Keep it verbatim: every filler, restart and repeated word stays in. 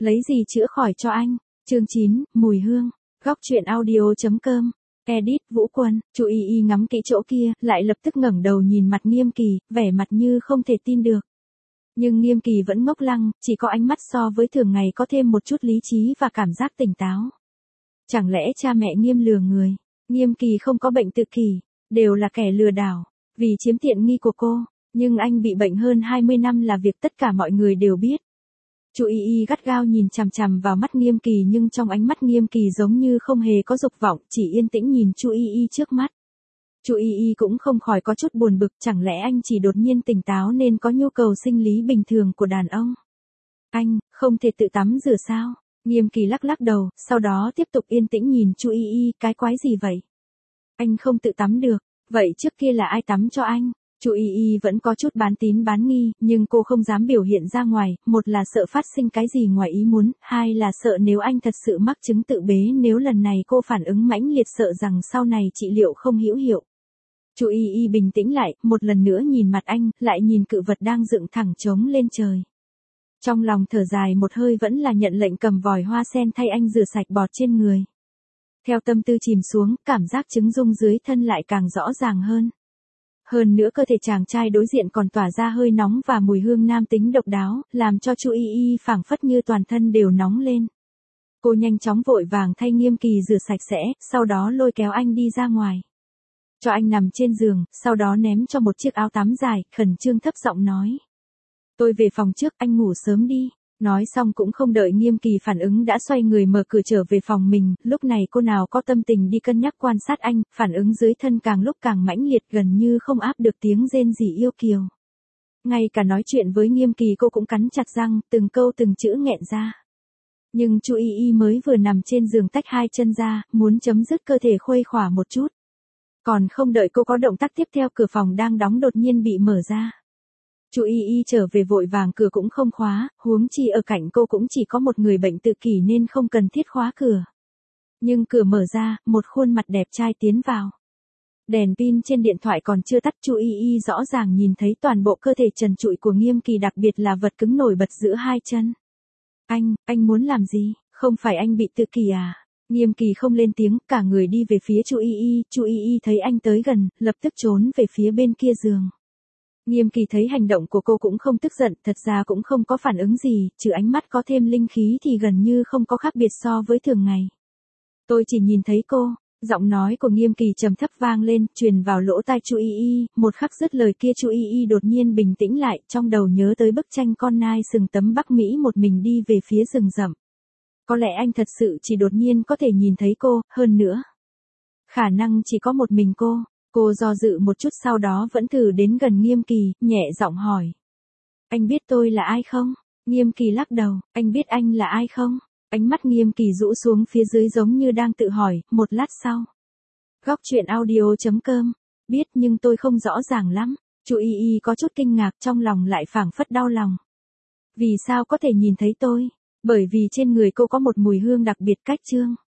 Lấy gì chữa khỏi cho anh? Chương chín, mùi hương. Góc truyện audio chấm com. Edit, Vũ Quân. Chu Y Y ngắm kỹ chỗ kia, lại lập tức ngẩng đầu nhìn mặt Nghiêm Kỳ, vẻ mặt như không thể tin được. Nhưng Nghiêm Kỳ vẫn ngốc lăng, chỉ có ánh mắt so với thường ngày có thêm một chút lý trí và cảm giác tỉnh táo. Chẳng lẽ cha mẹ Nghiêm lừa người? Nghiêm Kỳ không có bệnh tự kỷ, đều là kẻ lừa đảo, vì chiếm tiện nghi của cô. Nhưng anh bị bệnh hơn hai mươi năm là việc tất cả mọi người đều biết. Chu Y Y gắt gao nhìn chằm chằm vào mắt Nghiêm Kỳ, nhưng trong ánh mắt Nghiêm Kỳ giống như không hề có dục vọng, chỉ yên tĩnh nhìn Chu Y Y trước mắt. Chu Y Y cũng không khỏi có chút buồn bực, chẳng lẽ anh chỉ đột nhiên tỉnh táo nên có nhu cầu sinh lý bình thường của đàn ông? Anh, không thể tự tắm rửa sao? Nghiêm Kỳ lắc lắc đầu, sau đó tiếp tục yên tĩnh nhìn Chu Y Y, cái quái gì vậy? Anh không tự tắm được, vậy trước kia là ai tắm cho anh? Chu Y Y vẫn có chút bán tín bán nghi, nhưng cô không dám biểu hiện ra ngoài, một là sợ phát sinh cái gì ngoài ý muốn, hai là sợ nếu anh thật sự mắc chứng tự bế, nếu lần này cô phản ứng mãnh liệt sợ rằng sau này trị liệu không hữu hiệu. Chu Y Y bình tĩnh lại, một lần nữa nhìn mặt anh, lại nhìn cự vật đang dựng thẳng trống lên trời. Trong lòng thở dài một hơi, vẫn là nhận lệnh cầm vòi hoa sen thay anh rửa sạch bọt trên người. Theo tâm tư chìm xuống, cảm giác trứng rung dưới thân lại càng rõ ràng hơn. Hơn nữa cơ thể chàng trai đối diện còn tỏa ra hơi nóng và mùi hương nam tính độc đáo, làm cho Chu Y Y phảng phất như toàn thân đều nóng lên. Cô nhanh chóng vội vàng thay Nghiêm Kỳ rửa sạch sẽ, sau đó lôi kéo anh đi ra ngoài. Cho anh nằm trên giường, sau đó ném cho một chiếc áo tắm dài, khẩn trương thấp giọng nói. Tôi về phòng trước, anh ngủ sớm đi. Nói xong cũng không đợi Nghiêm Kỳ phản ứng đã xoay người mở cửa trở về phòng mình, lúc này cô nào có tâm tình đi cân nhắc quan sát anh, phản ứng dưới thân càng lúc càng mãnh liệt, gần như không áp được tiếng rên rỉ yêu kiều. Ngay cả nói chuyện với Nghiêm Kỳ cô cũng cắn chặt răng, từng câu từng chữ nghẹn ra. Nhưng Chu Y Y mới vừa nằm trên giường tách hai chân ra, muốn chấm dứt cơ thể khuây khỏa một chút. Còn không đợi cô có động tác tiếp theo, cửa phòng đang đóng đột nhiên bị mở ra. Chu Y Y trở về vội vàng, cửa cũng không khóa, huống chi ở cạnh cô cũng chỉ có một người bệnh tự kỷ nên không cần thiết khóa cửa. Nhưng cửa mở ra, một khuôn mặt đẹp trai tiến vào. Đèn pin trên điện thoại còn chưa tắt, Chu Y Y rõ ràng nhìn thấy toàn bộ cơ thể trần trụi của Nghiêm Kỳ, đặc biệt là vật cứng nổi bật giữa hai chân. Anh, anh muốn làm gì? Không phải anh bị tự kỷ à? Nghiêm Kỳ không lên tiếng, cả người đi về phía Chu Y Y, Chu Y Y thấy anh tới gần, lập tức trốn về phía bên kia giường. Nghiêm Kỳ thấy hành động của cô cũng không tức giận, thật ra cũng không có phản ứng gì, trừ ánh mắt có thêm linh khí thì gần như không có khác biệt so với thường ngày. Tôi chỉ nhìn thấy cô, giọng nói của Nghiêm Kỳ trầm thấp vang lên, truyền vào lỗ tai Chu Y Y, một khắc dứt lời kia Chu Y Y đột nhiên bình tĩnh lại, trong đầu nhớ tới bức tranh con nai sừng tấm Bắc Mỹ một mình đi về phía rừng rậm. Có lẽ anh thật sự chỉ đột nhiên có thể nhìn thấy cô, hơn nữa. Khả năng chỉ có một mình cô. Cô do dự một chút, sau đó vẫn thử đến gần Nghiêm Kỳ, nhẹ giọng hỏi. Anh biết tôi là ai không? Nghiêm Kỳ lắc đầu, anh biết anh là ai không? Ánh mắt Nghiêm Kỳ rũ xuống phía dưới giống như đang tự hỏi, một lát sau. Góc truyện audio chấm com. Biết nhưng tôi không rõ ràng lắm. Chu Y Y có chút kinh ngạc, trong lòng lại phảng phất đau lòng. Vì sao có thể nhìn thấy tôi? Bởi vì trên người cô có một mùi hương đặc biệt cách trương.